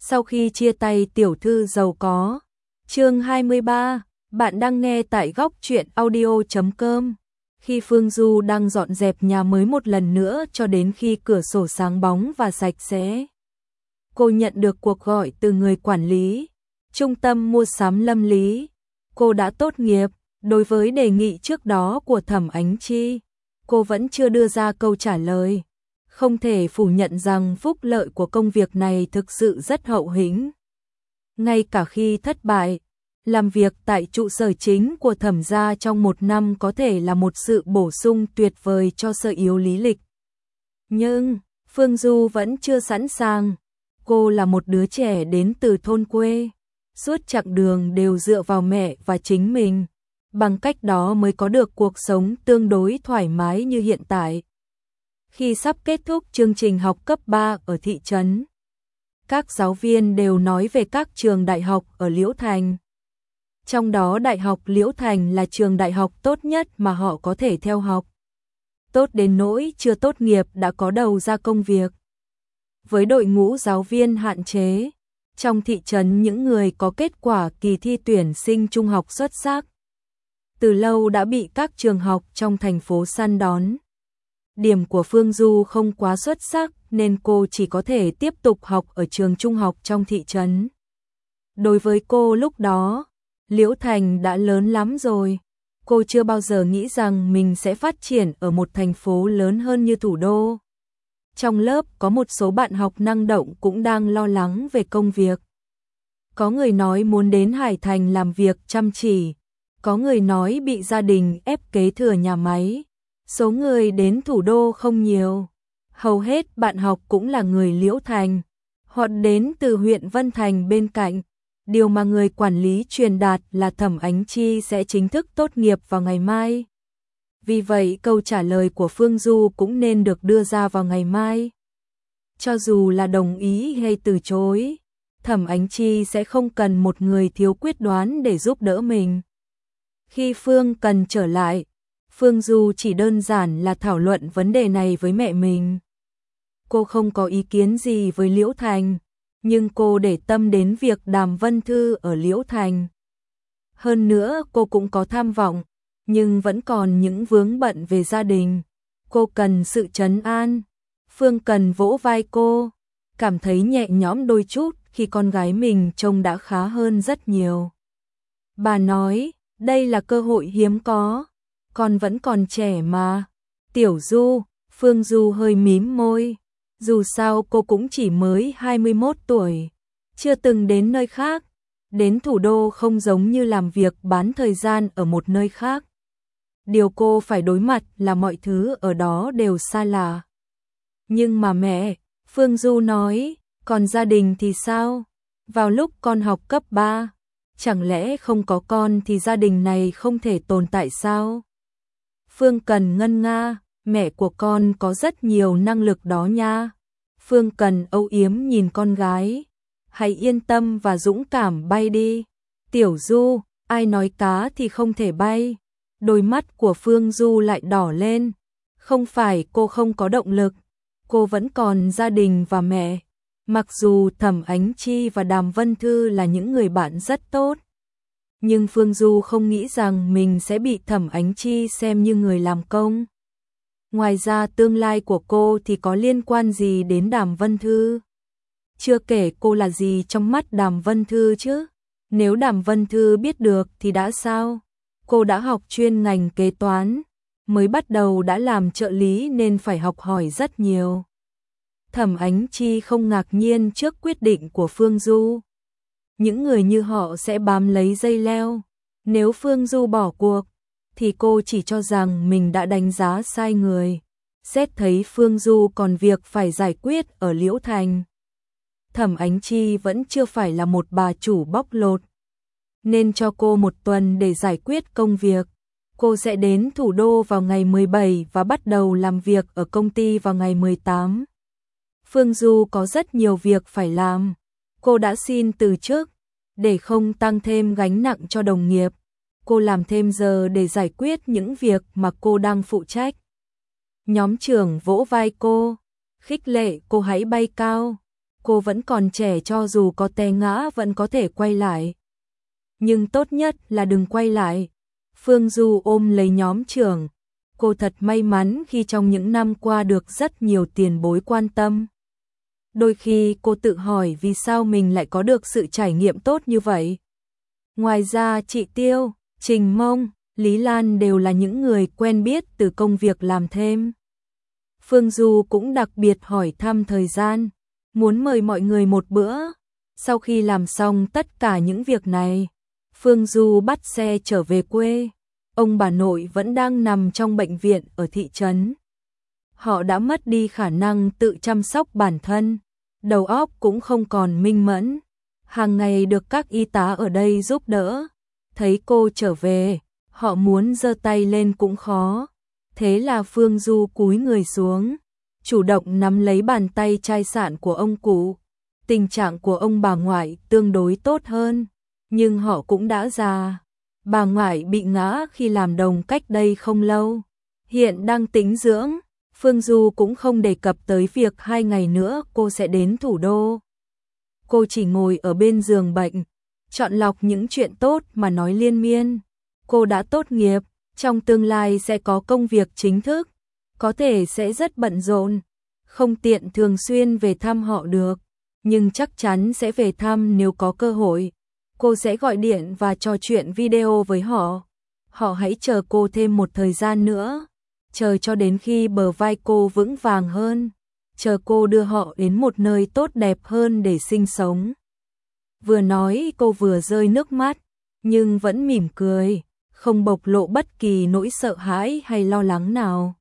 Sau khi chia tay tiểu thư giàu có. Chương 23, bạn đang nghe tại góc truyện audio.com. Khi Phương Du đang dọn dẹp nhà mới một lần nữa cho đến khi cửa sổ sáng bóng và sạch sẽ, cô nhận được cuộc gọi từ người quản lý Trung tâm Mua sắm Lâm Lý. Cô đã tốt nghiệp. Đối với đề nghị trước đó của Thẩm Ánh Chi, cô vẫn chưa đưa ra câu trả lời. Không thể phủ nhận rằng phúc lợi của công việc này thực sự rất hậu hĩnh. Ngay cả khi thất bại, làm việc tại trụ sở chính của Thẩm gia trong 1 năm có thể là một sự bổ sung tuyệt vời cho Sở Yếu lý lịch. Nhưng, Phương Du vẫn chưa sẵn sàng. Cô là một đứa trẻ đến từ thôn quê. Suốt chặng đường đều dựa vào mẹ và chính mình. Bằng cách đó mới có được cuộc sống tương đối thoải mái như hiện tại. Khi sắp kết thúc chương trình học cấp 3 ở thị trấn, các giáo viên đều nói về các trường đại học ở Liễu Thành. Trong đó Đại học Liễu Thành là trường đại học tốt nhất mà họ có thể theo học. Tốt đến nỗi chưa tốt nghiệp đã có đầu ra công việc. Với đội ngũ giáo viên hạn chế, trong thị trấn những người có kết quả kỳ thi tuyển sinh trung học xuất sắc từ lâu đã bị các trường học trong thành phố săn đón. Điểm của Phương Du không quá xuất sắc nên cô chỉ có thể tiếp tục học ở trường trung học trong thị trấn. Đối với cô lúc đó, Liễu Thành đã lớn lắm rồi. Cô chưa bao giờ nghĩ rằng mình sẽ phát triển ở một thành phố lớn hơn như thủ đô. Trong lớp có một số bạn học năng động cũng đang lo lắng về công việc. Có người nói muốn đến Hải Thành làm việc chăm chỉ. Có người nói bị gia đình ép kế thừa nhà máy. Số người đến thủ đô không nhiều. Hầu hết bạn học cũng là người Liễu Thành. Họ đến từ huyện Vân Thành bên cạnh. Điều mà người quản lý truyền đạt là Thẩm Ánh Chi sẽ chính thức tốt nghiệp vào ngày mai. Vì vậy câu trả lời của Phương Du cũng nên được đưa ra vào ngày mai. Cho dù là đồng ý hay từ chối, Thẩm Ánh Chi sẽ không cần một người thiếu quyết đoán để giúp đỡ mình. Khi Phương Cần trở lại, Phương Du chỉ đơn giản là thảo luận vấn đề này với mẹ mình. Cô không có ý kiến gì với Liễu Thành, nhưng cô để tâm đến việc Đàm Vân Thư ở Liễu Thành. Hơn nữa cô cũng có tham vọng, nhưng vẫn còn những vướng bận về gia đình. Cô cần sự trấn an. Phương Cần vỗ vai cô, cảm thấy nhẹ nhõm đôi chút khi con gái mình trông đã khá hơn rất nhiều. Bà nói, đây là cơ hội hiếm có, con vẫn còn trẻ mà. Tiểu Du, Phương Du hơi mím môi. Dù sao cô cũng chỉ mới 21 tuổi, chưa từng đến nơi khác. Đến thủ đô không giống như làm việc bán thời gian ở một nơi khác. Điều cô phải đối mặt là mọi thứ ở đó đều xa lạ. Nhưng mà mẹ, Phương Du nói, còn gia đình thì sao? Vào lúc con học cấp 3, chẳng lẽ không có con thì gia đình này không thể tồn tại sao? Phương Cần ngân nga, mẹ của con có rất nhiều năng lực đó nha. Phương Cần âu yếm nhìn con gái. Hãy yên tâm và dũng cảm bay đi. Tiểu Du, ai nói cá thì không thể bay. Đôi mắt của Phương Du lại đỏ lên. Không phải cô không có động lực. Cô vẫn còn gia đình và mẹ. Mặc dù Thẩm Ánh Chi và Đàm Vân Thư là những người bạn rất tốt, nhưng Phương Du không nghĩ rằng mình sẽ bị Thẩm Ánh Chi xem như người làm công. Ngoài ra tương lai của cô thì có liên quan gì đến Đàm Vân Thư? Chưa kể cô là gì trong mắt Đàm Vân Thư chứ? Nếu Đàm Vân Thư biết được thì đã sao? Cô đã học chuyên ngành kế toán, mới bắt đầu đã làm trợ lý nên phải học hỏi rất nhiều. Thẩm Ánh Chi không ngạc nhiên trước quyết định của Phương Du. Những người như họ sẽ bám lấy dây leo. Nếu Phương Du bỏ cuộc, thì cô chỉ cho rằng mình đã đánh giá sai người. Xét thấy Phương Du còn việc phải giải quyết ở Liễu Thành. Thẩm Ánh Chi vẫn chưa phải là một bà chủ bóc lột, nên cho cô 1 tuần để giải quyết công việc. Cô sẽ đến thủ đô vào ngày 17 và bắt đầu làm việc ở công ty vào ngày 18. Phương Du có rất nhiều việc phải làm. Cô đã xin từ chức để không tăng thêm gánh nặng cho đồng nghiệp. Cô làm thêm giờ để giải quyết những việc mà cô đang phụ trách. Nhóm trưởng vỗ vai cô, khích lệ cô hãy bay cao. cô vẫn còn trẻ, cho dù có té ngã vẫn có thể quay lại. Nhưng tốt nhất là đừng quay lại. Phương Du ôm lấy nhóm trưởng. Cô thật may mắn khi trong những năm qua được rất nhiều tiền bối quan tâm. Đôi khi cô tự hỏi vì sao mình lại có được sự trải nghiệm tốt như vậy. Ngoài ra chị Tiêu, Trình Mông, Lý Lan đều là những người quen biết từ công việc làm thêm. Phương Du cũng đặc biệt hỏi thăm thời gian, muốn mời mọi người một bữa. Sau khi làm xong tất cả những việc này, Phương Du bắt xe trở về quê. Ông bà nội vẫn đang nằm trong bệnh viện ở thị trấn. Họ đã mất đi khả năng tự chăm sóc bản thân, đầu óc cũng không còn minh mẫn. Hàng ngày được các y tá ở đây giúp đỡ. Thấy cô trở về, họ muốn giơ tay lên cũng khó. Thế là Phương Du cúi người xuống, chủ động nắm lấy bàn tay chai sạn của ông cụ. Tình trạng của ông bà ngoại tương đối tốt hơn, nhưng họ cũng đã già. Bà ngoại bị ngã khi làm đồng cách đây không lâu, hiện đang tĩnh dưỡng. Phương Du cũng không đề cập tới việc 2 ngày nữa cô sẽ đến thủ đô. Cô chỉ ngồi ở bên giường bệnh, chọn lọc những chuyện tốt mà nói liên miên. Cô đã tốt nghiệp, trong tương lai sẽ có công việc chính thức, có thể sẽ rất bận rộn, không tiện thường xuyên về thăm họ được, nhưng chắc chắn sẽ về thăm nếu có cơ hội. Cô sẽ gọi điện và trò chuyện video với họ. Họ hãy chờ cô thêm một thời gian nữa, chờ cho đến khi bờ vai cô vững vàng hơn, chờ cô đưa họ đến một nơi tốt đẹp hơn để sinh sống. Vừa nói cô vừa rơi nước mắt, nhưng vẫn mỉm cười, không bộc lộ bất kỳ nỗi sợ hãi hay lo lắng nào.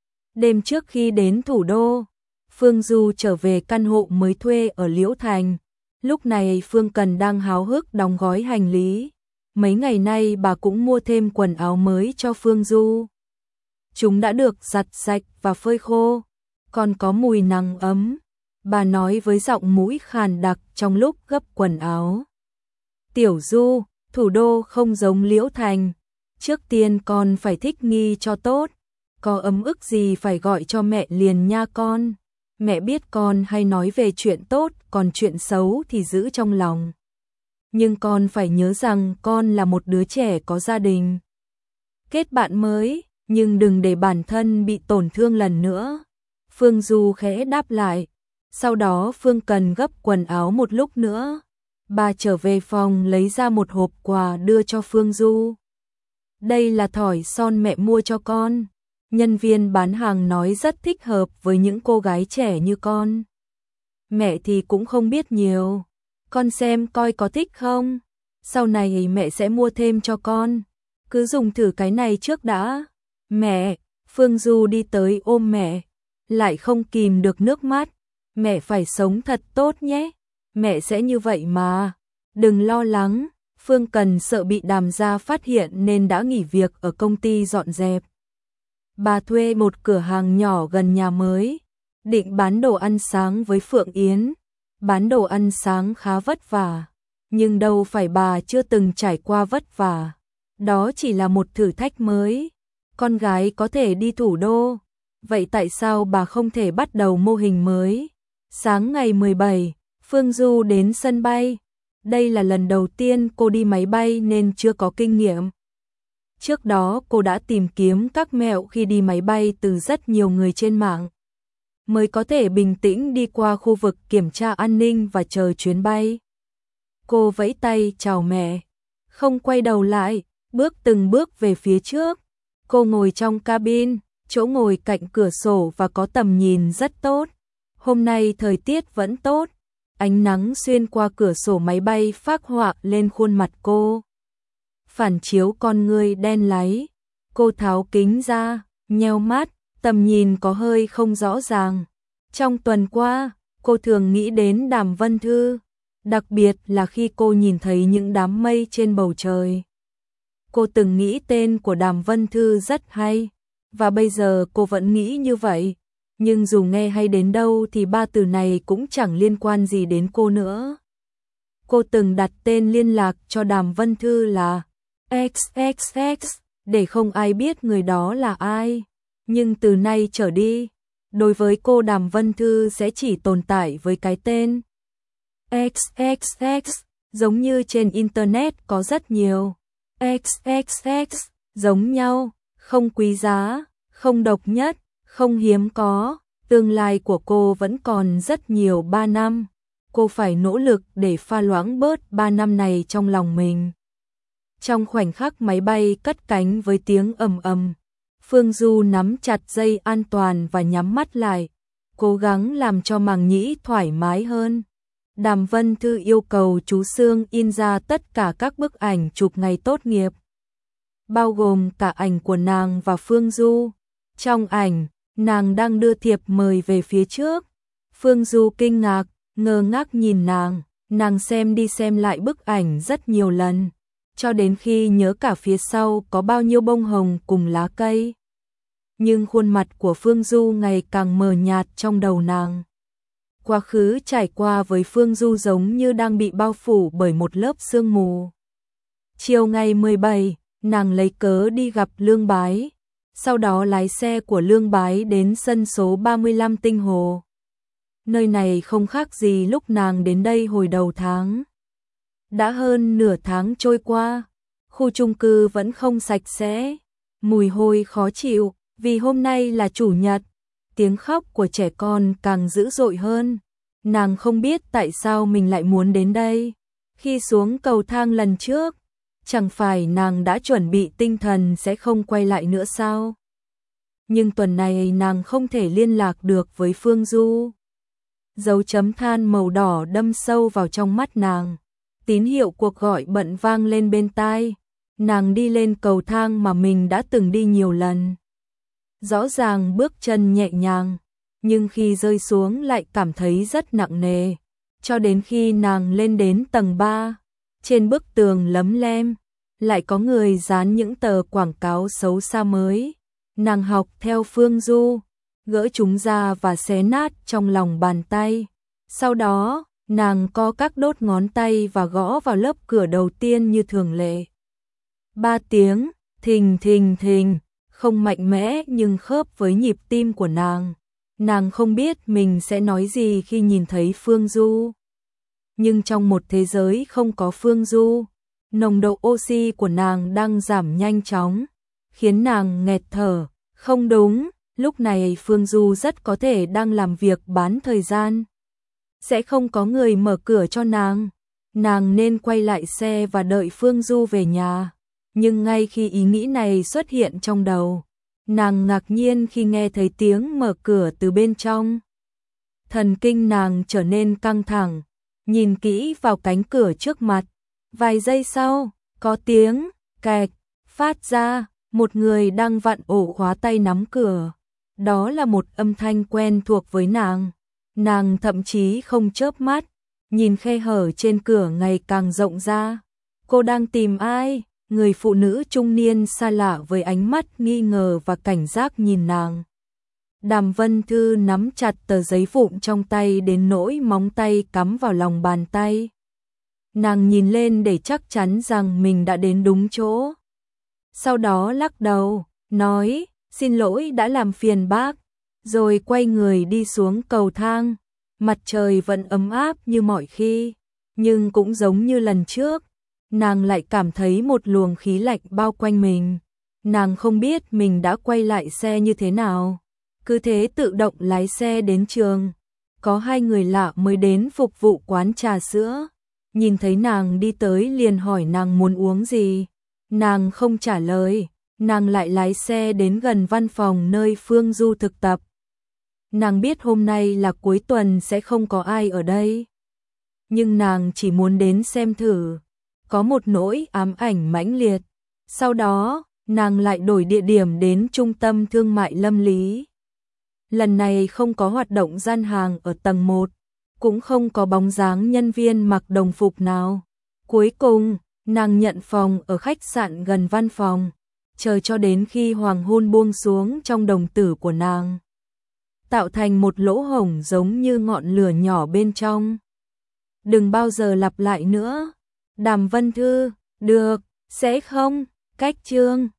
Đêm trước khi đến thủ đô, Phương Du trở về căn hộ mới thuê ở Liễu Thành. Lúc này Phương Cần đang háo hức đóng gói hành lý. Mấy ngày nay bà cũng mua thêm quần áo mới cho Phương Du. Chúng đã được giặt sạch và phơi khô, còn có mùi nắng ấm. Bà nói với giọng mũi khàn đặc trong lúc gấp quần áo. Tiểu Du, thủ đô không giống Liễu Thành. Trước tiên con phải thích nghi cho tốt. Có ấm ức gì phải gọi cho mẹ liền nha con. Mẹ biết con hay nói về chuyện tốt, còn chuyện xấu thì giữ trong lòng. Nhưng con phải nhớ rằng con là một đứa trẻ có gia đình. Kết bạn mới, nhưng đừng để bản thân bị tổn thương lần nữa. Phương Du khẽ đáp lại. Sau đó Phương Cần gấp quần áo một lúc nữa. Bà trở về phòng lấy ra một hộp quà đưa cho Phương Du. Đây là thỏi son mẹ mua cho con. Nhân viên bán hàng nói rất thích hợp với những cô gái trẻ như con. Mẹ thì cũng không biết nhiều. Con xem coi có thích không? Sau này mẹ sẽ mua thêm cho con. Cứ dùng thử cái này trước đã. Mẹ, Phương Du đi tới ôm mẹ, lại không kìm được nước mắt. Mẹ phải sống thật tốt nhé. Mẹ sẽ như vậy mà. Đừng lo lắng. Phương Cần sợ bị Đàm gia phát hiện nên đã nghỉ việc ở công ty dọn dẹp. Bà thuê một cửa hàng nhỏ gần nhà mới, định bán đồ ăn sáng với Phượng Yến. Bán đồ ăn sáng khá vất vả, nhưng đâu phải bà chưa từng trải qua vất vả. Đó chỉ là một thử thách mới. Con gái có thể đi thủ đô, vậy tại sao bà không thể bắt đầu mô hình mới? Sáng ngày 17, Phương Du đến sân bay. Đây là lần đầu tiên cô đi máy bay nên chưa có kinh nghiệm. Trước đó cô đã tìm kiếm các mẹo khi đi máy bay từ rất nhiều người trên mạng, mới có thể bình tĩnh đi qua khu vực kiểm tra an ninh và chờ chuyến bay. Cô vẫy tay chào mẹ, không quay đầu lại, bước từng bước về phía trước. Cô ngồi trong cabin, chỗ ngồi cạnh cửa sổ và có tầm nhìn rất tốt. Hôm nay thời tiết vẫn tốt, ánh nắng xuyên qua cửa sổ máy bay phác họa lên khuôn mặt cô, phản chiếu con ngươi đen láy. Cô tháo kính ra, nheo mắt, tầm nhìn có hơi không rõ ràng. Trong tuần qua, cô thường nghĩ đến Đàm Vân Thư, đặc biệt là khi cô nhìn thấy những đám mây trên bầu trời. Cô từng nghĩ tên của Đàm Vân Thư rất hay, và bây giờ cô vẫn nghĩ như vậy. Nhưng dù nghe hay đến đâu thì ba từ này cũng chẳng liên quan gì đến cô nữa. Cô từng đặt tên liên lạc cho Đàm Vân Thư là XXX để không ai biết người đó là ai. Nhưng từ nay trở đi, đối với cô Đàm Vân Thư sẽ chỉ tồn tại với cái tên XXX, giống như trên Internet có rất nhiều XXX, giống nhau, không quý giá, không độc nhất, không hiếm có. Tương lai của cô vẫn còn rất nhiều 3 năm. Cô phải nỗ lực để pha loãng bớt 3 năm này trong lòng mình. Trong khoảnh khắc máy bay cất cánh với tiếng ầm ầm, Phương Du nắm chặt dây an toàn và nhắm mắt lại, cố gắng làm cho màng nhĩ thoải mái hơn. Đàm Vân Thư yêu cầu chú Sương in ra tất cả các bức ảnh chụp ngày tốt nghiệp, bao gồm cả ảnh của nàng và Phương Du. Trong ảnh, nàng đang đưa thiệp mời về phía trước. Phương Du kinh ngạc, ngơ ngác nhìn nàng xem đi xem lại bức ảnh rất nhiều lần, cho đến khi nhớ cả phía sau có bao nhiêu bông hồng cùng lá cây. Nhưng khuôn mặt của Phương Du ngày càng mờ nhạt trong đầu nàng. Quá khứ trải qua với Phương Du giống như đang bị bao phủ bởi một lớp sương mù. Chiều ngày 17, nàng lấy cớ đi gặp Lương Bái, sau đó lái xe của Lương Bái đến sân số 35 Tinh Hồ. Nơi này không khác gì lúc nàng đến đây hồi đầu tháng. Đã hơn nửa tháng trôi qua, khu chung cư vẫn không sạch sẽ, mùi hôi khó chịu, vì hôm nay là chủ nhật. Tiếng khóc của trẻ con càng dữ dội hơn. Nàng không biết tại sao mình lại muốn đến đây. Khi xuống cầu thang lần trước, chẳng phải nàng đã chuẩn bị tinh thần sẽ không quay lại nữa sao? Nhưng tuần này nàng không thể liên lạc được với Phương Du. Dấu chấm than màu đỏ đâm sâu vào trong mắt nàng. Tín hiệu cuộc gọi bận vang lên bên tai. Nàng đi lên cầu thang mà mình đã từng đi nhiều lần. Rõ ràng bước chân nhẹ nhàng, nhưng khi rơi xuống lại cảm thấy rất nặng nề. Cho đến khi nàng lên đến tầng 3, trên bức tường lấm lem, lại có người dán những tờ quảng cáo xấu xa mới. Nàng học theo Phương Du, gỡ chúng ra và xé nát trong lòng bàn tay. Sau đó, nàng co các đốt ngón tay và gõ vào lớp cửa đầu tiên như thường lệ. 3 tiếng, thình thình thình, không mạnh mẽ nhưng khớp với nhịp tim của nàng. Nàng không biết mình sẽ nói gì khi nhìn thấy Phương Du. Nhưng trong một thế giới không có Phương Du, nồng độ oxy của nàng đang giảm nhanh chóng, khiến nàng nghẹt thở. Không đúng, lúc này Phương Du rất có thể đang làm việc bán thời gian. Sẽ không có người mở cửa cho nàng. Nàng nên quay lại xe và đợi Phương Du về nhà. Nhưng ngay khi ý nghĩ này xuất hiện trong đầu, nàng ngạc nhiên khi nghe thấy tiếng mở cửa từ bên trong. Thần kinh nàng trở nên căng thẳng, nhìn kỹ vào cánh cửa trước mặt. Vài giây sau, có tiếng kẹt phát ra, một người đang vặn ổ khóa tay nắm cửa. Đó là một âm thanh quen thuộc với nàng. Nàng thậm chí không chớp mắt, nhìn khe hở trên cửa ngày càng rộng ra. Cô đang tìm ai? Người phụ nữ trung niên xa lạ với ánh mắt nghi ngờ và cảnh giác nhìn nàng. Đàm Vân Thư nắm chặt tờ giấy vụn trong tay đến nỗi móng tay cắm vào lòng bàn tay. Nàng nhìn lên để chắc chắn rằng mình đã đến đúng chỗ. Sau đó lắc đầu, nói, xin lỗi đã làm phiền bác, rồi quay người đi xuống cầu thang. Mặt trời vẫn ấm áp như mọi khi, nhưng cũng giống như lần trước. Nàng lại cảm thấy một luồng khí lạnh bao quanh mình. Nàng không biết mình đã quay lại xe như thế nào. Cứ thế tự động lái xe đến trường. Có 2 người lạ mới đến phục vụ quán trà sữa. Nhìn thấy nàng đi tới liền hỏi nàng muốn uống gì. Nàng không trả lời. Nàng lại lái xe đến gần văn phòng nơi Phương Du thực tập. Nàng biết hôm nay là cuối tuần sẽ không có ai ở đây. Nhưng nàng chỉ muốn đến xem thử. Có một nỗi ám ảnh mãnh liệt. Sau đó, nàng lại đổi địa điểm đến trung tâm thương mại Lâm Lý. Lần này không có hoạt động gian hàng ở tầng 1, cũng không có bóng dáng nhân viên mặc đồng phục nào. Cuối cùng, nàng nhận phòng ở khách sạn gần văn phòng, chờ cho đến khi hoàng hôn buông xuống trong đồng tử của nàng, tạo thành một lỗ hổng giống như ngọn lửa nhỏ bên trong. Đừng bao giờ lặp lại nữa. Đàm Vân Thư, được, sẽ không, cách chương.